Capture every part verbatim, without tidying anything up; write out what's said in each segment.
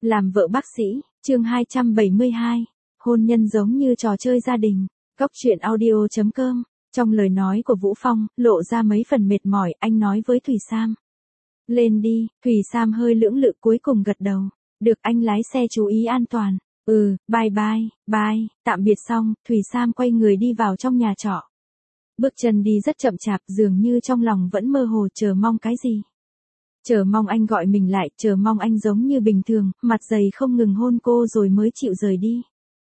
Làm vợ bác sĩ, chương hai trăm bảy mươi hai. Hôn nhân giống như trò chơi gia đình. Góc truyện audio chấm com. Trong lời nói của Vũ Phong, lộ ra mấy phần mệt mỏi, anh nói với Thủy Sam. Lên đi, Thủy Sam hơi lưỡng lự cuối cùng gật đầu. Được, anh lái xe chú ý an toàn. Ừ, bye bye, bye, tạm biệt xong, Thủy Sam quay người đi vào trong nhà trọ. Bước chân đi rất chậm chạp, dường như trong lòng vẫn mơ hồ chờ mong cái gì. Chờ mong anh gọi mình lại, chờ mong anh giống như bình thường, mặt dày không ngừng hôn cô rồi mới chịu rời đi.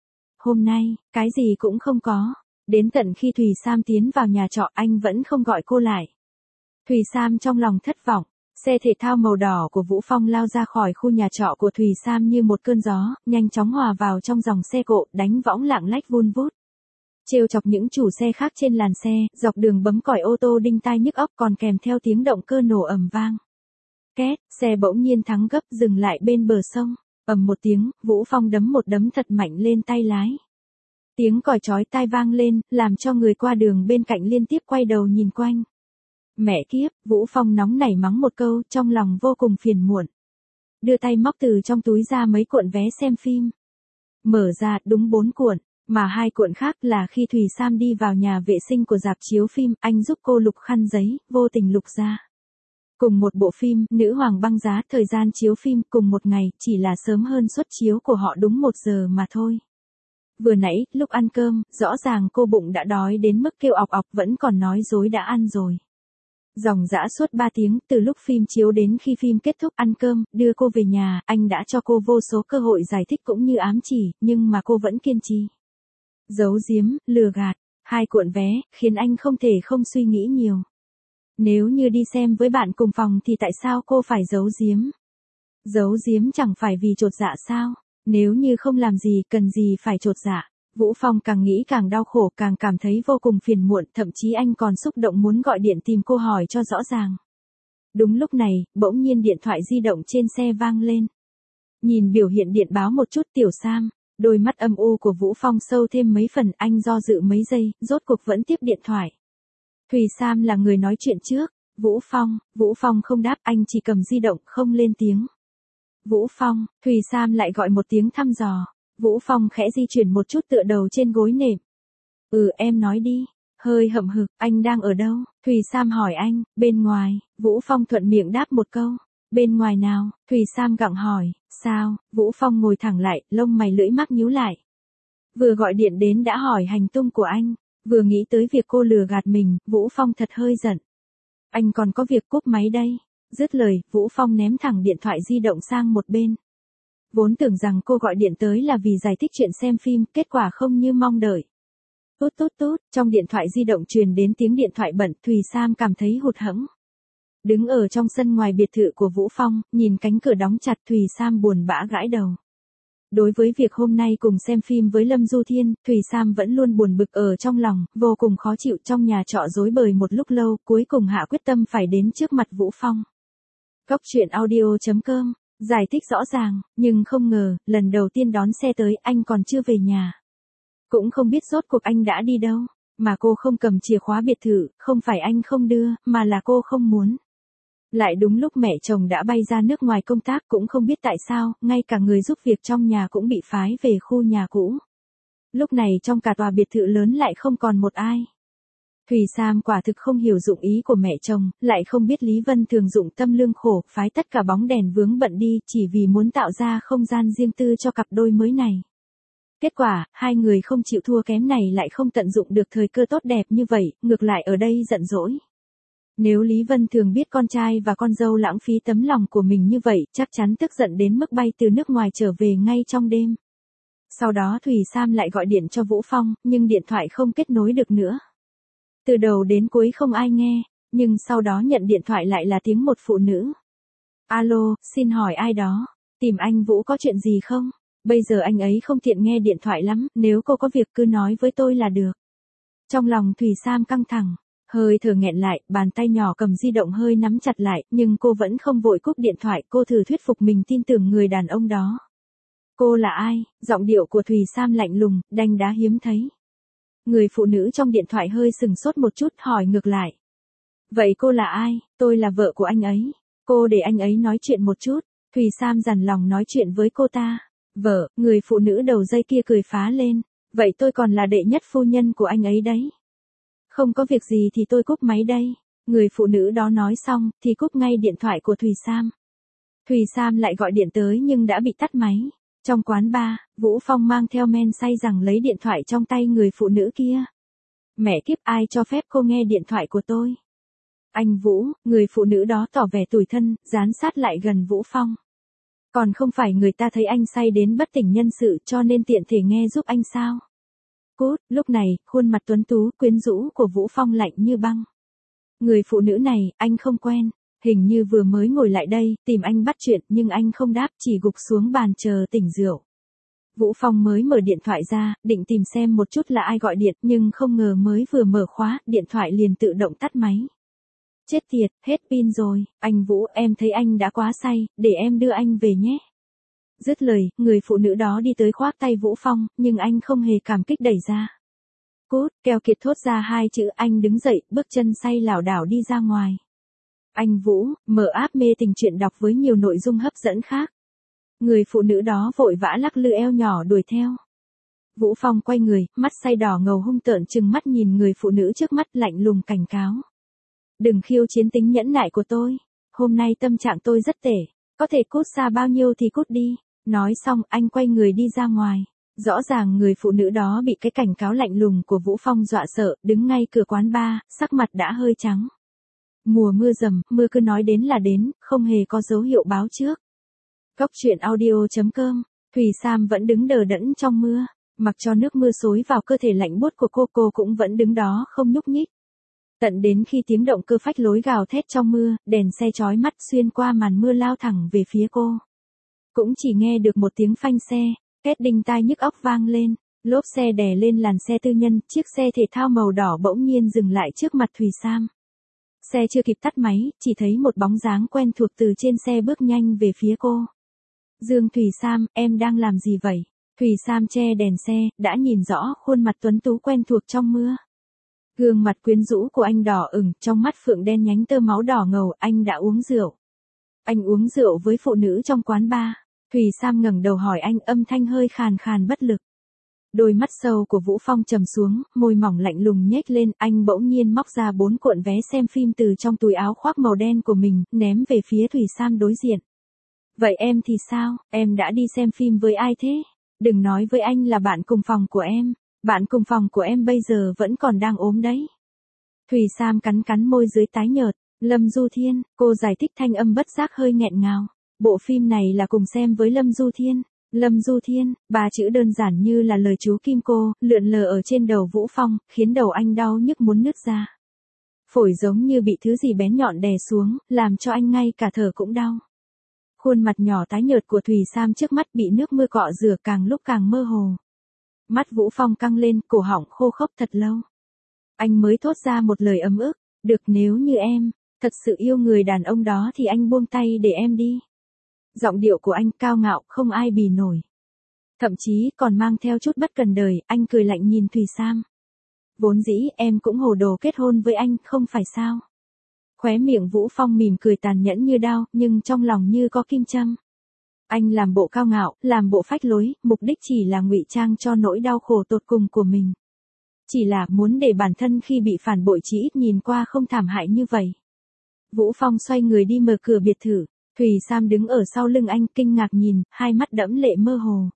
Hôm nay, cái gì cũng không có. Đến tận khi Thủy Sam tiến vào nhà trọ anh vẫn không gọi cô lại. Thủy Sam trong lòng thất vọng. Xe thể thao màu đỏ của Vũ Phong lao ra khỏi khu nhà trọ của Thủy Sam như một cơn gió, nhanh chóng hòa vào trong dòng xe cộ, đánh võng lạng lách vun vút. Trêu chọc những chủ xe khác trên làn xe, dọc đường bấm còi ô tô đinh tai nhức óc còn kèm theo tiếng động cơ nổ ầm vang. Két, xe bỗng nhiên thắng gấp dừng lại bên bờ sông. Ầm một tiếng, Vũ Phong đấm một đấm thật mạnh lên tay lái. Tiếng còi chói tai vang lên, làm cho người qua đường bên cạnh liên tiếp quay đầu nhìn quanh. Mẹ kiếp, Vũ Phong nóng nảy mắng một câu, trong lòng vô cùng phiền muộn. Đưa tay móc từ trong túi ra mấy cuộn vé xem phim. Mở ra, đúng bốn cuộn, mà hai cuộn khác là khi Thủy Sam đi vào nhà vệ sinh của rạp chiếu phim, anh giúp cô lục khăn giấy, vô tình lục ra. Cùng một bộ phim, Nữ Hoàng Băng Giá, thời gian chiếu phim cùng một ngày, chỉ là sớm hơn suất chiếu của họ đúng một giờ mà thôi. Vừa nãy, lúc ăn cơm, rõ ràng cô bụng đã đói đến mức kêu ọc ọc vẫn còn nói dối đã ăn rồi. Dòng dã suốt ba tiếng, từ lúc phim chiếu đến khi phim kết thúc ăn cơm, đưa cô về nhà, anh đã cho cô vô số cơ hội giải thích cũng như ám chỉ, nhưng mà cô vẫn kiên trì. Giấu giếm, lừa gạt, hai cuộn vé, khiến anh không thể không suy nghĩ nhiều. Nếu như đi xem với bạn cùng phòng thì tại sao cô phải giấu giếm? Giấu giếm chẳng phải vì chột dạ sao? Nếu như không làm gì cần gì phải chột dạ. Vũ Phong càng nghĩ càng đau khổ, càng cảm thấy vô cùng phiền muộn, thậm chí anh còn xúc động muốn gọi điện tìm cô hỏi cho rõ ràng. Đúng lúc này, bỗng nhiên điện thoại di động trên xe vang lên. Nhìn biểu hiện điện báo một chút, Tiểu Sam, đôi mắt âm u của Vũ Phong sâu thêm mấy phần, anh do dự mấy giây, rốt cuộc vẫn tiếp điện thoại. Thủy Sam là người nói chuyện trước. Vũ Phong, Vũ Phong không đáp, anh chỉ cầm di động, không lên tiếng. Vũ Phong, Thủy Sam lại gọi một tiếng thăm dò. Vũ Phong khẽ di chuyển một chút tựa đầu trên gối nệm. Ừ, em nói đi. Hơi hậm hực, anh đang ở đâu? Thủy Sam hỏi anh. Bên ngoài. Vũ Phong thuận miệng đáp một câu. Bên ngoài nào? Thủy Sam gặng hỏi. Sao? Vũ Phong ngồi thẳng lại, lông mày lưỡi mắc nhíu lại. Vừa gọi điện đến đã hỏi hành tung của anh. Vừa nghĩ tới việc cô lừa gạt mình, Vũ Phong thật hơi giận. Anh còn có việc, cúp máy đây. Dứt lời, Vũ Phong ném thẳng điện thoại di động sang một bên. Vốn tưởng rằng cô gọi điện tới là vì giải thích chuyện xem phim, kết quả không như mong đợi. Tút tút tút, trong điện thoại di động truyền đến tiếng điện thoại bận, Thùy Sam cảm thấy hụt hẫng. Đứng ở trong sân ngoài biệt thự của Vũ Phong, nhìn cánh cửa đóng chặt, Thùy Sam buồn bã gãi đầu. Đối với việc hôm nay cùng xem phim với Lâm Du Thiên, Thùy Sam vẫn luôn buồn bực ở trong lòng, vô cùng khó chịu, trong nhà trọ rối bời một lúc lâu, cuối cùng hạ quyết tâm phải đến trước mặt Vũ Phong. Góc truyện audio chấm com. Giải thích rõ ràng, nhưng không ngờ, lần đầu tiên đón xe tới anh còn chưa về nhà. Cũng không biết rốt cuộc anh đã đi đâu, mà cô không cầm chìa khóa biệt thự, không phải anh không đưa, mà là cô không muốn. Lại đúng lúc mẹ chồng đã bay ra nước ngoài công tác, cũng không biết tại sao, ngay cả người giúp việc trong nhà cũng bị phái về khu nhà cũ. Lúc này trong cả tòa biệt thự lớn lại không còn một ai. Thùy Sam quả thực không hiểu dụng ý của mẹ chồng, lại không biết Lý Vân thường dụng tâm lương khổ, phái tất cả bóng đèn vướng bận đi, chỉ vì muốn tạo ra không gian riêng tư cho cặp đôi mới này. Kết quả, hai người không chịu thua kém này lại không tận dụng được thời cơ tốt đẹp như vậy, ngược lại ở đây giận dỗi. Nếu Lý Vân thường biết con trai và con dâu lãng phí tấm lòng của mình như vậy, chắc chắn tức giận đến mức bay từ nước ngoài trở về ngay trong đêm. Sau đó Thùy Sam lại gọi điện cho Vũ Phong, nhưng điện thoại không kết nối được nữa. Từ đầu đến cuối không ai nghe, nhưng sau đó nhận điện thoại lại là tiếng một phụ nữ. Alo, xin hỏi ai đó? Tìm anh Vũ có chuyện gì không? Bây giờ anh ấy không tiện nghe điện thoại lắm, nếu cô có việc cứ nói với tôi là được. Trong lòng Thùy Sam căng thẳng, hơi thở nghẹn lại, bàn tay nhỏ cầm di động hơi nắm chặt lại, nhưng cô vẫn không vội cúp điện thoại, cô thử thuyết phục mình tin tưởng người đàn ông đó. Cô là ai? Giọng điệu của Thùy Sam lạnh lùng, đanh đá hiếm thấy. Người phụ nữ trong điện thoại hơi sừng sốt một chút, hỏi ngược lại. Vậy cô là ai? Tôi là vợ của anh ấy. Cô để anh ấy nói chuyện một chút. Thùy Sam dằn lòng nói chuyện với cô ta. Vợ, người phụ nữ đầu dây kia cười phá lên. Vậy tôi còn là đệ nhất phu nhân của anh ấy đấy. Không có việc gì thì tôi cúp máy đây. Người phụ nữ đó nói xong, thì cúp ngay điện thoại của Thùy Sam. Thùy Sam lại gọi điện tới nhưng đã bị tắt máy. Trong quán bar, Vũ Phong mang theo men say rằng lấy điện thoại trong tay người phụ nữ kia. Mẹ kiếp, ai cho phép cô nghe điện thoại của tôi? Anh Vũ, người phụ nữ đó tỏ vẻ tủi thân, dán sát lại gần Vũ Phong. Còn không phải người ta thấy anh say đến bất tỉnh nhân sự cho nên tiện thể nghe giúp anh sao? Cút, lúc này, khuôn mặt tuấn tú, quyến rũ của Vũ Phong lạnh như băng. Người phụ nữ này, anh không quen, hình như vừa mới ngồi lại đây, tìm anh bắt chuyện nhưng anh không đáp, chỉ gục xuống bàn chờ tỉnh rượu. Vũ Phong mới mở điện thoại ra, định tìm xem một chút là ai gọi điện nhưng không ngờ mới vừa mở khóa, điện thoại liền tự động tắt máy. Chết tiệt, hết pin rồi, anh Vũ, em thấy anh đã quá say, để em đưa anh về nhé. Dứt lời, người phụ nữ đó đi tới khoác tay Vũ Phong, nhưng anh không hề cảm kích đẩy ra. Cút, keo kiệt thốt ra hai chữ, anh đứng dậy, bước chân say lảo đảo đi ra ngoài. Anh Vũ, mở app mê tình truyện đọc với nhiều nội dung hấp dẫn khác. Người phụ nữ đó vội vã lắc lư eo nhỏ đuổi theo. Vũ Phong quay người, mắt say đỏ ngầu hung tợn trừng mắt nhìn người phụ nữ trước mắt lạnh lùng cảnh cáo. Đừng khiêu chiến tính nhẫn nại của tôi. Hôm nay tâm trạng tôi rất tệ. Có thể cút xa bao nhiêu thì cút đi. Nói xong, anh quay người đi ra ngoài. Rõ ràng người phụ nữ đó bị cái cảnh cáo lạnh lùng của Vũ Phong dọa sợ, đứng ngay cửa quán bar, sắc mặt đã hơi trắng. Mùa mưa rầm, mưa cứ nói đến là đến, không hề có dấu hiệu báo trước. Góc truyện audio chấm com, Thùy Sam vẫn đứng đờ đẫn trong mưa, mặc cho nước mưa xối vào cơ thể lạnh buốt của cô, cô cũng vẫn đứng đó không nhúc nhích. Tận đến khi tiếng động cơ phách lối gào thét trong mưa, đèn xe chói mắt xuyên qua màn mưa lao thẳng về phía cô. Cũng chỉ nghe được một tiếng phanh xe, két đinh tai nhức óc vang lên, lốp xe đè lên làn xe tư nhân, chiếc xe thể thao màu đỏ bỗng nhiên dừng lại trước mặt Thùy Sam. Xe chưa kịp tắt máy, chỉ thấy một bóng dáng quen thuộc từ trên xe bước nhanh về phía cô. Dương Thùy Sam, em đang làm gì vậy? Thùy Sam che đèn xe, đã nhìn rõ khuôn mặt tuấn tú quen thuộc trong mưa. Gương mặt quyến rũ của anh đỏ ửng, trong mắt phượng đen nhánh tơ máu đỏ ngầu, anh đã uống rượu. Anh uống rượu với phụ nữ trong quán bar. Thùy Sam ngẩng đầu hỏi anh, âm thanh hơi khàn khàn bất lực. Đôi mắt sâu của Vũ Phong trầm xuống, môi mỏng lạnh lùng nhếch lên, anh bỗng nhiên móc ra bốn cuộn vé xem phim từ trong túi áo khoác màu đen của mình, ném về phía Thùy Sam đối diện. Vậy em thì sao, em đã đi xem phim với ai thế? Đừng nói với anh là bạn cùng phòng của em, bạn cùng phòng của em bây giờ vẫn còn đang ốm đấy. Thùy Sam cắn cắn môi dưới tái nhợt, Lâm Du Thiên, cô giải thích thanh âm bất giác hơi nghẹn ngào. Bộ phim này là cùng xem với Lâm Du Thiên. Lâm Du Thiên, ba chữ đơn giản như là lời chú kim cô, lượn lờ ở trên đầu Vũ Phong, khiến đầu anh đau nhức muốn nứt ra. Phổi giống như bị thứ gì bén nhọn đè xuống, làm cho anh ngay cả thở cũng đau. Khuôn mặt nhỏ tái nhợt của Thùy Sam trước mắt bị nước mưa cọ rửa càng lúc càng mơ hồ. Mắt Vũ Phong căng lên, cổ họng khô khốc thật lâu. Anh mới thốt ra một lời ấm ức, được, nếu như em thật sự yêu người đàn ông đó thì anh buông tay để em đi. Giọng điệu của anh cao ngạo, không ai bì nổi. Thậm chí còn mang theo chút bất cần đời, anh cười lạnh nhìn Thùy Sam. Vốn dĩ em cũng hồ đồ kết hôn với anh, không phải sao? Khóe miệng Vũ Phong mỉm cười tàn nhẫn như đao, nhưng trong lòng như có kim châm. Anh làm bộ cao ngạo, làm bộ phách lối, mục đích chỉ là ngụy trang cho nỗi đau khổ tột cùng của mình. Chỉ là muốn để bản thân khi bị phản bội chỉ ít nhìn qua không thảm hại như vậy. Vũ Phong xoay người đi mở cửa biệt thự. Thùy Sam đứng ở sau lưng anh, kinh ngạc nhìn, hai mắt đẫm lệ mơ hồ.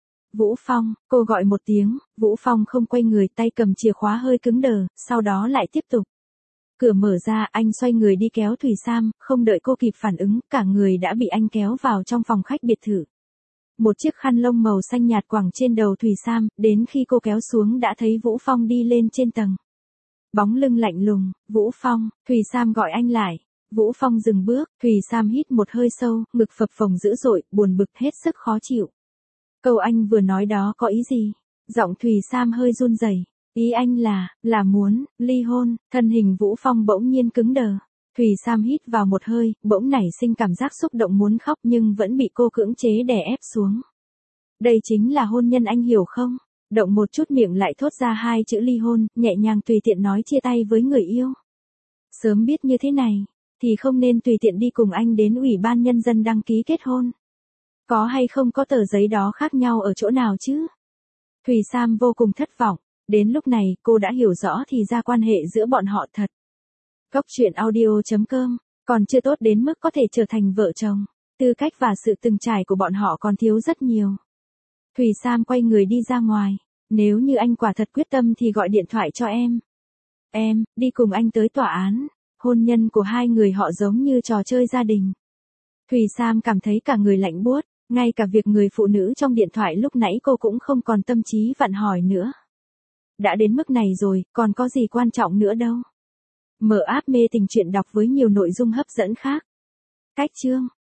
Vũ Phong, cô gọi một tiếng, Vũ Phong không quay người, tay cầm chìa khóa hơi cứng đờ, sau đó lại tiếp tục. Cửa mở ra, anh xoay người đi kéo Thùy Sam, không đợi cô kịp phản ứng, cả người đã bị anh kéo vào trong phòng khách biệt thự. Một chiếc khăn lông màu xanh nhạt quàng trên đầu Thùy Sam, đến khi cô kéo xuống đã thấy Vũ Phong đi lên trên tầng. Bóng lưng lạnh lùng, Vũ Phong, Thùy Sam gọi anh lại. Vũ Phong dừng bước, Thùy Sam hít một hơi sâu, ngực phập phồng dữ dội, buồn bực hết sức khó chịu. Câu anh vừa nói đó có ý gì? Giọng Thùy Sam hơi run rẩy. Ý anh là, là muốn, ly hôn, thân hình Vũ Phong bỗng nhiên cứng đờ. Thùy Sam hít vào một hơi, bỗng nảy sinh cảm giác xúc động muốn khóc nhưng vẫn bị cô cưỡng chế đè ép xuống. Đây chính là hôn nhân anh hiểu không? Động một chút miệng lại thốt ra hai chữ ly hôn, nhẹ nhàng tùy tiện nói chia tay với người yêu. Sớm biết như thế này, thì không nên tùy tiện đi cùng anh đến Ủy ban Nhân dân đăng ký kết hôn. Có hay không có tờ giấy đó khác nhau ở chỗ nào chứ? Thùy Sam vô cùng thất vọng, đến lúc này cô đã hiểu rõ thì ra quan hệ giữa bọn họ thật. Góc truyện audio chấm com, còn chưa tốt đến mức có thể trở thành vợ chồng, tư cách và sự từng trải của bọn họ còn thiếu rất nhiều. Thùy Sam quay người đi ra ngoài, nếu như anh quả thật quyết tâm thì gọi điện thoại cho em. Em, đi cùng anh tới tòa án, hôn nhân của hai người họ giống như trò chơi gia đình. Thùy Sam cảm thấy cả người lạnh buốt, ngay cả việc người phụ nữ trong điện thoại lúc nãy cô cũng không còn tâm trí vặn hỏi nữa. Đã đến mức này rồi, còn có gì quan trọng nữa đâu. Mở app mê tình truyện đọc với nhiều nội dung hấp dẫn khác. Cách chương